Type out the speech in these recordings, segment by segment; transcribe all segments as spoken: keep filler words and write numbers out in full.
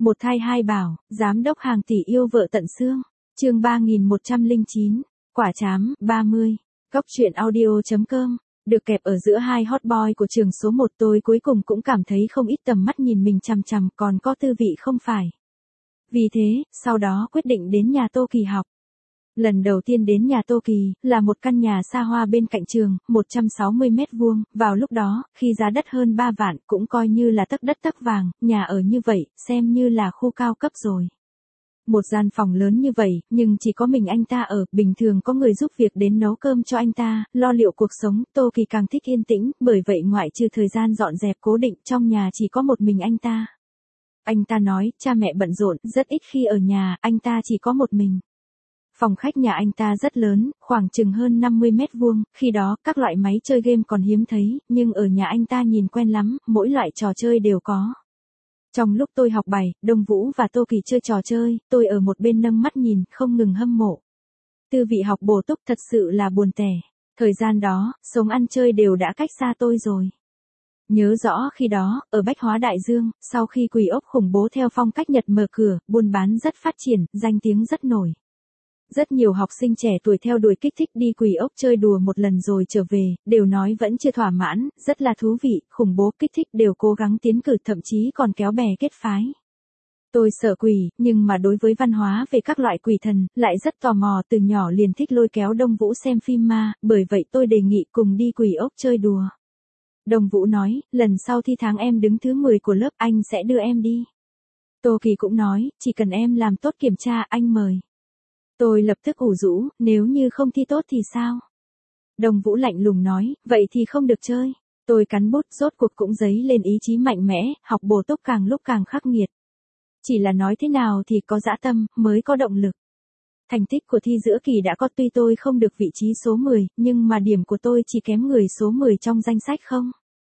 Một thai hai bảo, giám đốc hàng tỷ yêu vợ tận xương. Chương ba nghìn một trăm lẻ chín, quả trám, ba mươi. Góc truyện audio chấm com. Được kẹp ở giữa hai hot boy của trường số một, tôi cuối cùng cũng cảm thấy không ít tầm mắt nhìn mình chằm chằm, còn có tư vị không phải. Vì thế, sau đó quyết định đến nhà Tô Kỳ học. Lần đầu tiên đến nhà Tô Kỳ, là một căn nhà xa hoa bên cạnh trường, một trăm sáu mươi mét vuông, vào lúc đó, khi giá đất hơn ba vạn, cũng coi như là tấc đất tấc vàng, nhà ở như vậy, xem như là khu cao cấp rồi. Một gian phòng lớn như vậy, nhưng chỉ có mình anh ta ở, bình thường có người giúp việc đến nấu cơm cho anh ta, lo liệu cuộc sống, Tô Kỳ càng thích yên tĩnh, bởi vậy ngoại trừ thời gian dọn dẹp cố định, trong nhà chỉ có một mình anh ta. Anh ta nói, cha mẹ bận rộn, rất ít khi ở nhà, anh ta chỉ có một mình. Phòng khách nhà anh ta rất lớn, khoảng chừng hơn năm mươi mét vuông, khi đó, các loại máy chơi game còn hiếm thấy, nhưng ở nhà anh ta nhìn quen lắm, mỗi loại trò chơi đều có. Trong lúc tôi học bài, Đông Vũ và Tô Kỳ chơi trò chơi, tôi ở một bên nâng mắt nhìn, không ngừng hâm mộ. Tư vị học bổ túc thật sự là buồn tẻ. Thời gian đó, sống ăn chơi đều đã cách xa tôi rồi. Nhớ rõ khi đó, ở Bách Hóa Đại Dương, sau khi Quỷ Ốc khủng bố theo phong cách Nhật mở cửa, buôn bán rất phát triển, danh tiếng rất nổi. Rất nhiều học sinh trẻ tuổi theo đuổi kích thích đi Quỷ Ốc chơi đùa một lần rồi trở về, đều nói vẫn chưa thỏa mãn, rất là thú vị, khủng bố kích thích đều cố gắng tiến cử, thậm chí còn kéo bè kết phái. Tôi sợ quỷ, nhưng mà đối với văn hóa về các loại quỷ thần, lại rất tò mò, từ nhỏ liền thích lôi kéo Đông Vũ xem phim ma, bởi vậy tôi đề nghị cùng đi Quỷ Ốc chơi đùa. Đông Vũ nói, lần sau thi tháng em đứng thứ mười của lớp, anh sẽ đưa em đi. Tô Kỳ cũng nói, chỉ cần em làm tốt kiểm tra, anh mời. Tôi lập tức ủ rũ, nếu như không thi tốt thì sao? Đông Vũ lạnh lùng nói, vậy thì không được chơi. Tôi cắn bút, rốt cuộc cũng dấy lên ý chí mạnh mẽ, học bổ túc càng lúc càng khắc nghiệt. Chỉ là nói thế nào thì có dã tâm, mới có động lực. Thành tích của thi giữa kỳ đã có, tuy tôi không được vị trí số mười, nhưng mà điểm của tôi chỉ kém người số mười trong danh sách không.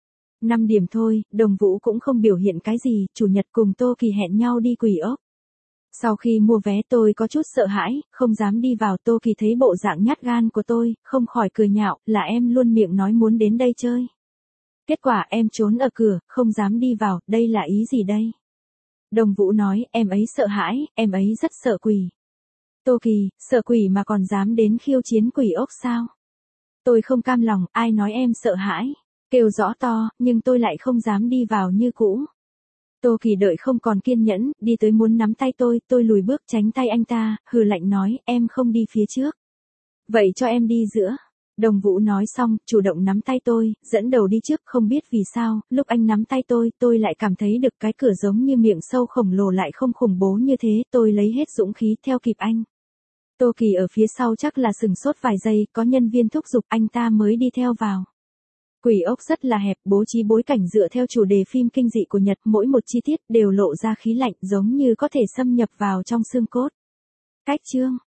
năm điểm thôi, Đông Vũ cũng không biểu hiện cái gì, chủ nhật cùng Tô Kỳ hẹn nhau đi Quỷ Ốc. Sau khi mua vé tôi có chút sợ hãi, không dám đi vào. Tô Kỳ thấy bộ dạng nhát gan của tôi, không khỏi cười nhạo, là em luôn miệng nói muốn đến đây chơi. Kết quả em trốn ở cửa, không dám đi vào, đây là ý gì đây? Đông Vũ nói, em ấy sợ hãi, em ấy rất sợ quỷ. Tô Kỳ, sợ quỷ mà còn dám đến khiêu chiến Quỷ Ốc sao? Tôi không cam lòng, ai nói em sợ hãi? Kêu rõ to, nhưng tôi lại không dám đi vào như cũ. Tô Kỳ đợi không còn kiên nhẫn, đi tới muốn nắm tay tôi, tôi lùi bước tránh tay anh ta, hừ lạnh nói, em không đi phía trước. Vậy cho em đi giữa. Đông Vũ nói xong, chủ động nắm tay tôi, dẫn đầu đi trước, không biết vì sao, lúc anh nắm tay tôi, tôi lại cảm thấy được cái cửa giống như miệng sâu khổng lồ lại không khủng bố như thế, tôi lấy hết dũng khí theo kịp anh. Tô Kỳ ở phía sau chắc là sừng sốt vài giây, có nhân viên thúc giục anh ta mới đi theo vào. Quỷ Ốc rất là hẹp, bố trí bối cảnh dựa theo chủ đề phim kinh dị của Nhật, mỗi một chi tiết đều lộ ra khí lạnh giống như có thể xâm nhập vào trong xương cốt. Cách chương